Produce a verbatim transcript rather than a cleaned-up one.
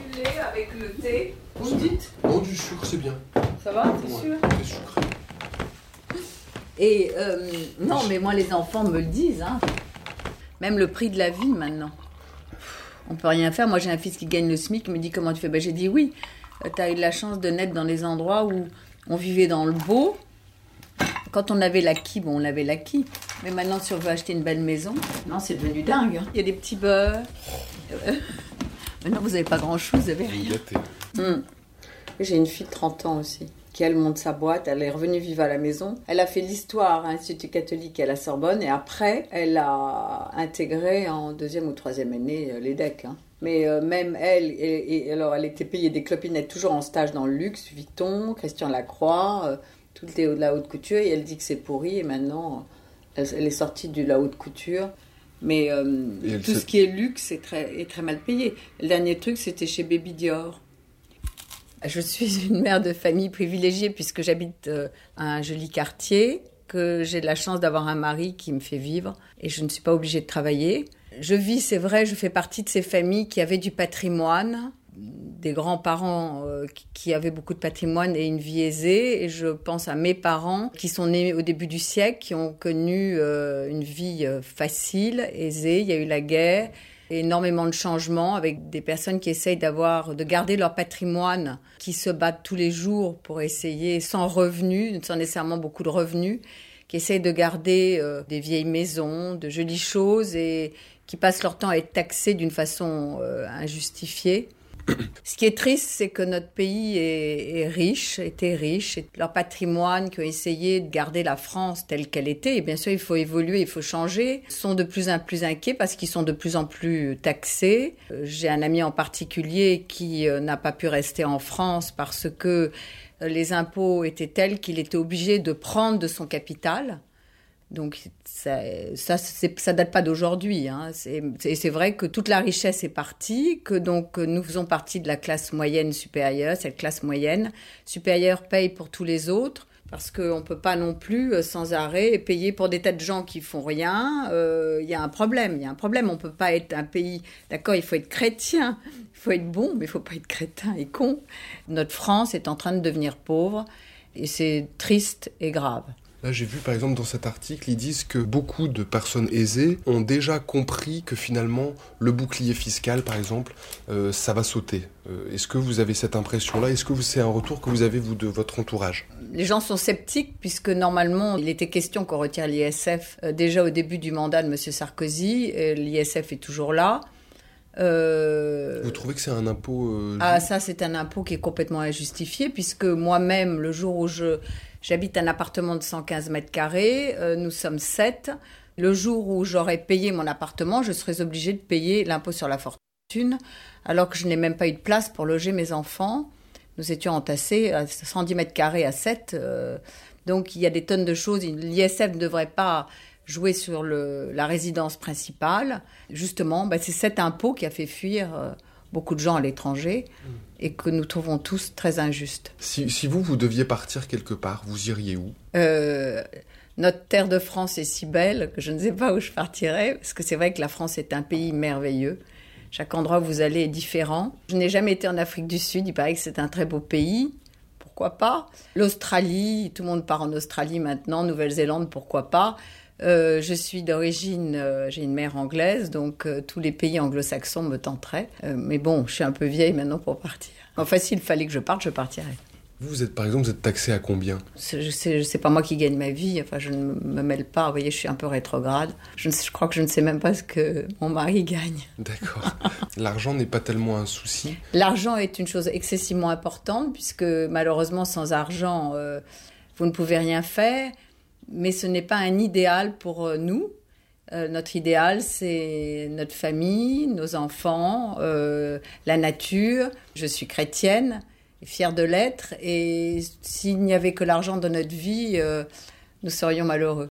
du lait avec le thé. Vous me dites? Non, du sucre, c'est bien. Ça va, t'es Ouais, sûr? c'est sucré. Et euh, non, mais moi, les enfants me le disent. Hein. Même le prix de la vie, maintenant. On peut rien faire. Moi, j'ai un fils qui gagne le SMIC, il me dit comment tu fais. Ben, j'ai dit oui. Tu as eu la chance de naître dans les endroits où on vivait dans le beau. Quand on avait l'acquis, bon, on avait l'acquis. Mais maintenant, si on veut acheter une belle maison, non, c'est devenu dingue. Hein. Il y a des petits beurres. Maintenant, vous n'avez pas grand-chose, vous n'avez rien. Hum. J'ai une fille de trente ans aussi, qui elle monte sa boîte, elle est revenue vivre à la maison. Elle a fait l'histoire à l'Institut catholique à la Sorbonne et après, elle a intégré en deuxième ou troisième année l'E D E C. Hein. Mais euh, même elle, et, et, alors elle était payée des clopinettes toujours en stage dans le luxe, Vuitton, Christian Lacroix, euh, tout le de la haute couture, et elle dit que c'est pourri et maintenant elle, elle est sortie de la haute couture. Mais euh, tout sait... ce qui est luxe est très, est très mal payé. Le dernier truc, c'était chez Baby Dior. Je suis une mère de famille privilégiée puisque j'habite euh, un joli quartier, que j'ai de la chance d'avoir un mari qui me fait vivre et je ne suis pas obligée de travailler. Je vis, c'est vrai, je fais partie de ces familles qui avaient du patrimoine, des grands-parents euh, qui avaient beaucoup de patrimoine et une vie aisée. Et je pense à mes parents qui sont nés au début du siècle, qui ont connu euh, une vie euh, facile, aisée. Il y a eu la guerre, énormément de changements avec des personnes qui essayent d'avoir, de garder leur patrimoine, qui se battent tous les jours pour essayer, sans revenus, sans nécessairement beaucoup de revenus, qui essayent de garder euh, des vieilles maisons, de jolies choses et qui passent leur temps à être taxés d'une façon euh, injustifiée. Ce qui est triste, c'est que notre pays est, est riche, était riche, et leur patrimoine qui ont essayé de garder la France telle qu'elle était, et bien sûr il faut évoluer, il faut changer, sont de plus en plus inquiets parce qu'ils sont de plus en plus taxés. J'ai un ami en particulier qui euh, n'a pas pu rester en France parce que les impôts étaient tels qu'il était obligé de prendre de son capital. Donc ça, ça, c'est, ça date pas d'aujourd'hui. Hein. C'est, c'est, c'est vrai que toute la richesse est partie, que donc nous faisons partie de la classe moyenne supérieure. Cette classe moyenne supérieure paye pour tous les autres, parce qu'on ne peut pas non plus sans arrêt payer pour des tas de gens qui font rien. Il euh, y a un problème, il y a un problème. On ne peut pas être un pays, d'accord, il faut être chrétien, il faut être bon, mais il ne faut pas être crétin et con. Notre France est en train de devenir pauvre et c'est triste et grave. Là, j'ai vu, par exemple, dans cet article, ils disent que beaucoup de personnes aisées ont déjà compris que finalement, le bouclier fiscal, par exemple, euh, ça va sauter. Euh, est-ce que vous avez cette impression-là ? Est-ce que c'est un retour que vous avez, vous, de votre entourage ? Les gens sont sceptiques, puisque normalement, il était question qu'on retire l'I S F euh, déjà au début du mandat de M. Sarkozy. Euh, L'I S F est toujours là. Euh... Vous trouvez que c'est un impôt... Euh, ah, ça, c'est un impôt qui est complètement injustifié, puisque moi-même, le jour où je... J'habite un appartement de cent quinze mètres carrés, euh, nous sommes sept. Le jour où j'aurais payé mon appartement, je serais obligée de payer l'impôt sur la fortune, alors que je n'ai même pas eu de place pour loger mes enfants. Nous étions entassés à cent dix mètres carrés à sept. Euh, donc il y a des tonnes de choses. L'I S F ne devrait pas jouer sur le, la résidence principale. Justement, bah, c'est cet impôt qui a fait fuir... Euh, beaucoup de gens à l'étranger et que nous trouvons tous très injustes. Si, si vous, vous deviez partir quelque part, vous iriez où ? euh, Notre terre de France est si belle que je ne sais pas où je partirais, parce que c'est vrai que la France est un pays merveilleux. Chaque endroit où vous allez est différent. Je n'ai jamais été en Afrique du Sud, il paraît que c'est un très beau pays. Pourquoi pas ? L'Australie, tout le monde part en Australie maintenant, Nouvelle-Zélande, pourquoi pas ? Euh, je suis d'origine, euh, j'ai une mère anglaise, donc euh, tous les pays anglo-saxons me tenteraient. Euh, mais bon, je suis un peu vieille maintenant pour partir. Enfin, s'il fallait que je parte, je partirais. Vous, vous êtes, par exemple, vous êtes taxé à combien ? C'est, je sais, je sais pas moi qui gagne ma vie. Enfin, je ne me mêle pas. Vous voyez, je suis un peu rétrograde. Je, ne sais, je crois que je ne sais même pas ce que mon mari gagne. D'accord. L'argent n'est pas tellement un souci ? L'argent est une chose excessivement importante, puisque malheureusement, sans argent, euh, vous ne pouvez rien faire. Mais ce n'est pas un idéal pour nous. Euh, notre idéal, c'est notre famille, nos enfants, euh, la nature. Je suis chrétienne, fière de l'être. Et s'il n'y avait que l'argent dans notre vie, euh, nous serions malheureux.